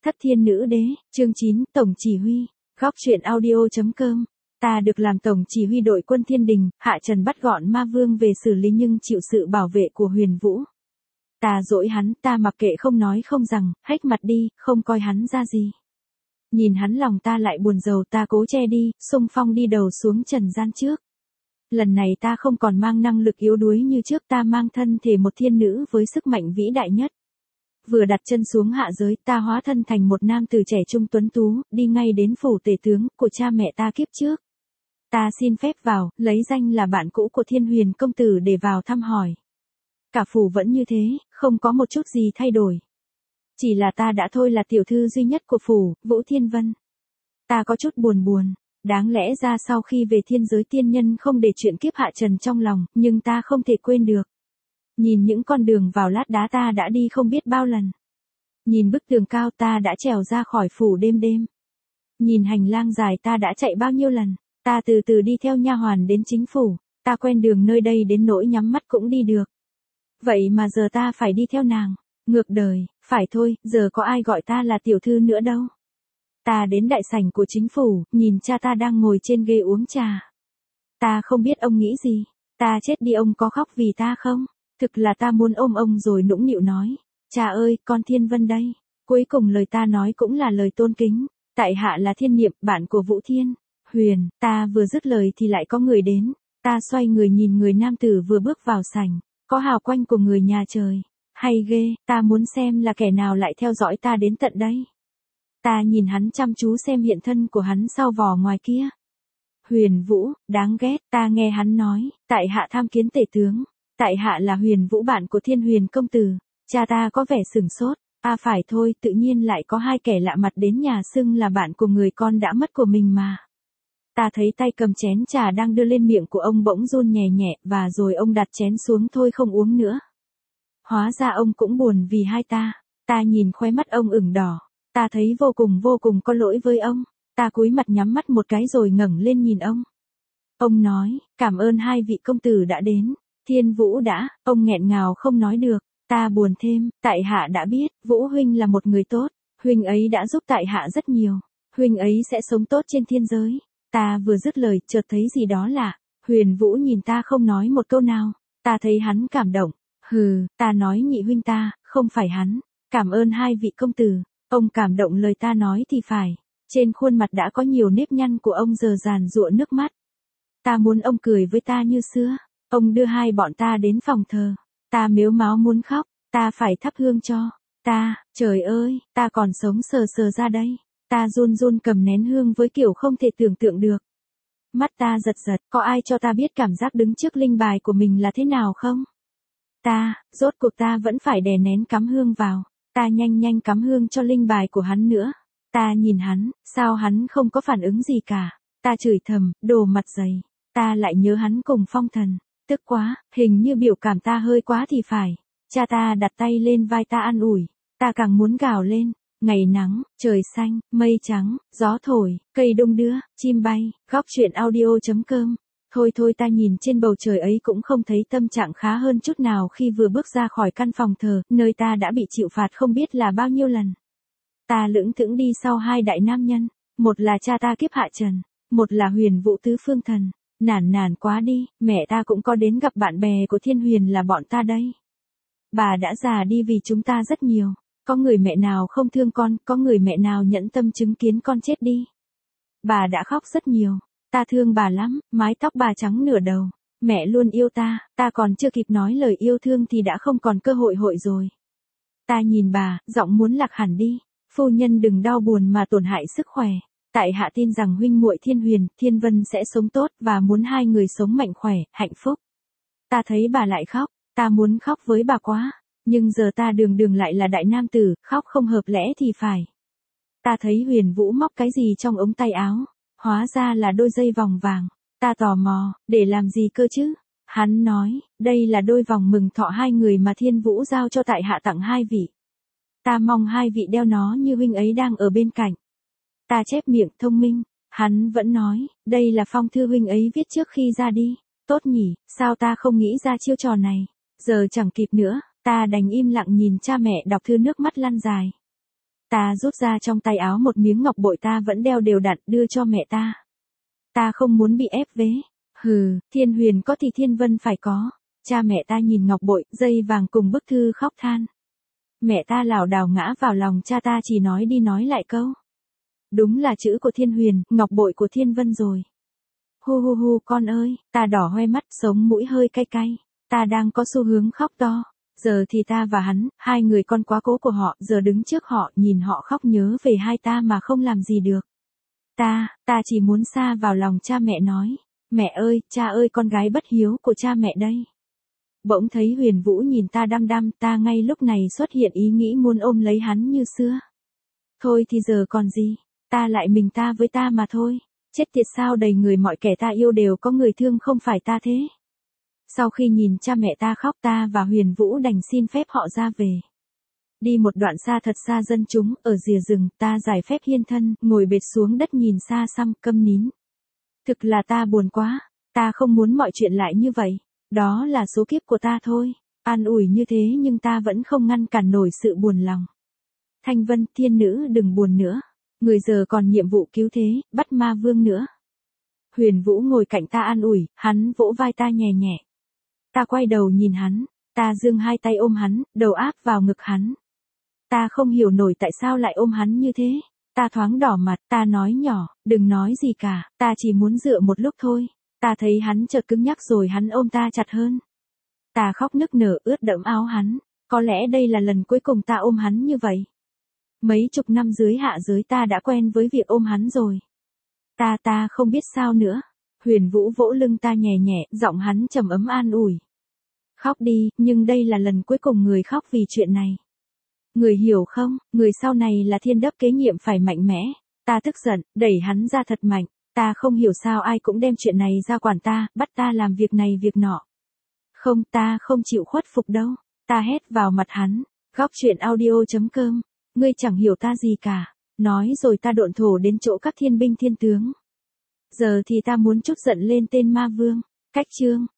Thất Thiên Nữ Đế, chương 9, Tổng Chỉ Huy, góc truyện audio.com. Ta được làm tổng chỉ huy đội quân Thiên Đình, hạ trần bắt gọn ma vương về xử lý nhưng chịu sự bảo vệ của Huyền Vũ. Ta dỗi hắn, ta mặc kệ không nói không rằng, hách mặt đi, không coi hắn ra gì. Nhìn hắn lòng ta lại buồn rầu, ta cố che đi, xung phong đi đầu xuống trần gian trước. Lần này ta không còn mang năng lực yếu đuối như trước, ta mang thân thể một thiên nữ với sức mạnh vĩ đại nhất. Vừa đặt chân xuống hạ giới, ta hóa thân thành một nam tử trẻ trung tuấn tú, đi ngay đến phủ tể tướng của cha mẹ ta kiếp trước. Ta xin phép vào, lấy danh là bạn cũ của Thiên Huyền công tử để vào thăm hỏi. Cả phủ vẫn như thế, không có một chút gì thay đổi. Chỉ là ta đã thôi là tiểu thư duy nhất của phủ, Vũ Thiên Vân. Ta có chút buồn, đáng lẽ ra sau khi về thiên giới tiên nhân không để chuyện kiếp hạ trần trong lòng, nhưng ta không thể quên được. Nhìn những con đường vào lát đá ta đã đi không biết bao lần. Nhìn bức tường cao ta đã trèo ra khỏi phủ đêm. Nhìn hành lang dài ta đã chạy bao nhiêu lần. Ta từ từ đi theo nha hoàn đến chính phủ. Ta quen đường nơi đây đến nỗi nhắm mắt cũng đi được. Vậy mà giờ ta phải đi theo nàng. Ngược đời, phải thôi, giờ có ai gọi ta là tiểu thư nữa đâu. Ta đến đại sảnh của chính phủ, nhìn cha ta đang ngồi trên ghế uống trà. Ta không biết ông nghĩ gì. Ta chết đi ông có khóc vì ta không? Thực là ta muốn ôm ông rồi nũng nịu nói. Cha ơi, con Thiên Vân đây. Cuối cùng lời ta nói cũng là lời tôn kính. Tại hạ là Thiên Niệm, bạn của Vũ Thiên Huyền. Ta vừa dứt lời thì lại có người đến. Ta xoay người nhìn người nam tử vừa bước vào sảnh. Có hào quanh của người nhà trời. Hay ghê, ta muốn xem là kẻ nào lại theo dõi ta đến tận đây. Ta nhìn hắn chăm chú xem hiện thân của hắn sau vỏ ngoài kia. Huyền Vũ, đáng ghét, ta nghe hắn nói, tại hạ tham kiến tể tướng. Tại hạ là Huyền Vũ, bạn của Thiên Huyền công tử. Cha ta có vẻ sửng sốt. Phải thôi, tự nhiên lại có hai kẻ lạ mặt đến nhà xưng là bạn của người con đã mất của mình mà. Ta thấy tay cầm chén trà đang đưa lên miệng của ông bỗng run nhẹ nhẹ, và rồi ông đặt chén xuống thôi không uống nữa. Hóa ra ông cũng buồn vì hai ta. Ta nhìn khóe mắt ông ửng đỏ. Ta thấy vô cùng có lỗi với ông. Ta cúi mặt nhắm mắt một cái rồi ngẩng lên nhìn ông. Ông nói, cảm ơn hai vị công tử đã đến. Thiên Vũ đã, ông nghẹn ngào không nói được. Ta buồn thêm, tại hạ đã biết, Vũ huynh là một người tốt. Huynh ấy đã giúp tại hạ rất nhiều. Huynh ấy sẽ sống tốt trên thiên giới. Ta vừa dứt lời, chợt thấy gì đó lạ. Huyền Vũ nhìn ta không nói một câu nào. Ta thấy hắn cảm động. Ta nói nhị huynh ta, không phải hắn. Cảm ơn hai vị công tử. Ông cảm động lời ta nói thì phải. Trên khuôn mặt đã có nhiều nếp nhăn của ông giờ giàn giụa nước mắt. Ta muốn ông cười với ta như xưa. Ông đưa hai bọn ta đến phòng thờ. Ta mếu máo muốn khóc. Ta phải thắp hương cho. Trời ơi, ta còn sống sờ ra đây. Ta run cầm nén hương với kiểu không thể tưởng tượng được. Mắt ta giật, có ai cho ta biết cảm giác đứng trước linh bài của mình là thế nào không? Rốt cuộc ta vẫn phải đè nén cắm hương vào. Ta nhanh cắm hương cho linh bài của hắn nữa. Ta nhìn hắn, sao hắn không có phản ứng gì cả. Ta chửi thầm, đồ mặt dày. Ta lại nhớ hắn cùng Phong Thần. Tức quá, hình như biểu cảm ta hơi quá thì phải. Cha ta đặt tay lên vai ta an ủi. Ta càng muốn gào lên. Ngày nắng, trời xanh, mây trắng, gió thổi, cây đung đưa, chim bay, góc truyện audio.com. Thôi ta nhìn trên bầu trời ấy cũng không thấy tâm trạng khá hơn chút nào khi vừa bước ra khỏi căn phòng thờ, nơi ta đã bị chịu phạt không biết là bao nhiêu lần. Ta lững thững đi sau hai đại nam nhân, một là cha ta kiếp hạ trần, một là Huyền Vũ tứ phương thần. Nản quá đi, mẹ ta cũng có đến gặp bạn bè của Thiên Huyền là bọn ta đây. Bà đã già đi vì chúng ta rất nhiều. Có người mẹ nào không thương con, có người mẹ nào nhẫn tâm chứng kiến con chết đi. Bà đã khóc rất nhiều. Ta thương bà lắm, mái tóc bà trắng nửa đầu. Mẹ luôn yêu ta còn chưa kịp nói lời yêu thương thì đã không còn cơ hội rồi. Ta nhìn bà, giọng muốn lạc hẳn đi. Phu nhân đừng đau buồn mà tổn hại sức khỏe. Tại hạ tin rằng huynh muội Thiên Huyền, Thiên Vân sẽ sống tốt và muốn hai người sống mạnh khỏe, hạnh phúc. Ta thấy bà lại khóc, ta muốn khóc với bà quá. Nhưng giờ ta đường lại là đại nam tử, khóc không hợp lẽ thì phải. Ta thấy Huyền Vũ móc cái gì trong ống tay áo. Hóa ra là đôi dây vòng vàng. Ta tò mò, để làm gì cơ chứ? Hắn nói, đây là đôi vòng mừng thọ hai người mà Thiên Vũ giao cho tại hạ tặng hai vị. Ta mong hai vị đeo nó như huynh ấy đang ở bên cạnh. Ta chép miệng thông minh. Hắn vẫn nói, đây là phong thư huynh ấy viết trước khi ra đi. Tốt nhỉ, sao ta không nghĩ ra chiêu trò này? Giờ chẳng kịp nữa. Ta đành im lặng nhìn cha mẹ đọc thư nước mắt lăn dài. Ta rút ra trong tay áo một miếng ngọc bội ta vẫn đeo đều đặn đưa cho mẹ ta. Ta không muốn bị ép vế. Hừ, Thiên Huyền có thì Thiên Vân phải có. Cha mẹ ta nhìn ngọc bội, dây vàng cùng bức thư khóc than. Mẹ ta lảo đảo ngã vào lòng cha ta chỉ nói đi nói lại câu. Đúng là chữ của Thiên Huyền, ngọc bội của Thiên Vân rồi. Hu hu hu con ơi, ta đỏ hoe mắt, sống mũi hơi cay cay. Ta đang có xu hướng khóc to. Giờ thì ta và hắn, hai người con quá cố của họ, giờ đứng trước họ, nhìn họ khóc nhớ về hai ta mà không làm gì được. Ta chỉ muốn sa vào lòng cha mẹ nói. Mẹ ơi, cha ơi, con gái bất hiếu của cha mẹ đây. Bỗng thấy Huyền Vũ nhìn ta đăm đăm, ta ngay lúc này xuất hiện ý nghĩ muốn ôm lấy hắn như xưa. Thôi thì giờ còn gì, ta lại mình ta với ta mà thôi. Chết tiệt sao đầy người mọi kẻ ta yêu đều có người thương không phải ta thế. Sau khi nhìn cha mẹ ta khóc ta và Huyền Vũ đành xin phép họ ra về. Đi một đoạn xa thật xa dân chúng, ở rìa rừng, ta giải phép hiên thân, ngồi bệt xuống đất nhìn xa xăm, câm nín. Thực là ta buồn quá, ta không muốn mọi chuyện lại như vậy. Đó là số kiếp của ta thôi. An ủi như thế nhưng ta vẫn không ngăn cản nổi sự buồn lòng. Thanh Vân, thiên nữ đừng buồn nữa. Người giờ còn nhiệm vụ cứu thế, bắt ma vương nữa. Huyền Vũ ngồi cạnh ta an ủi, hắn vỗ vai ta nhẹ nhẹ. Ta quay đầu nhìn hắn, ta giương hai tay ôm hắn, đầu áp vào ngực hắn. Ta không hiểu nổi tại sao lại ôm hắn như thế. Ta thoáng đỏ mặt, ta nói nhỏ, đừng nói gì cả, ta chỉ muốn dựa một lúc thôi. Ta thấy hắn chợt cứng nhắc rồi hắn ôm ta chặt hơn. Ta khóc nức nở ướt đẫm áo hắn, có lẽ đây là lần cuối cùng ta ôm hắn như vậy. Mấy chục năm dưới hạ giới ta đã quen với việc ôm hắn rồi. Ta không biết sao nữa. Huyền Vũ vỗ lưng ta nhẹ nhẹ, giọng hắn trầm ấm an ủi. Khóc đi, nhưng đây là lần cuối cùng người khóc vì chuyện này. Người hiểu không, người sau này là thiên đốc kế nhiệm phải mạnh mẽ. Ta tức giận, đẩy hắn ra thật mạnh. Ta không hiểu sao ai cũng đem chuyện này ra quản ta, bắt ta làm việc này việc nọ. Không, ta không chịu khuất phục đâu. Ta hét vào mặt hắn. Góc truyện audio.com. Ngươi chẳng hiểu ta gì cả. Nói rồi ta độn thổ đến chỗ các thiên binh thiên tướng. Giờ thì ta muốn trút giận lên tên ma vương. Cách chương.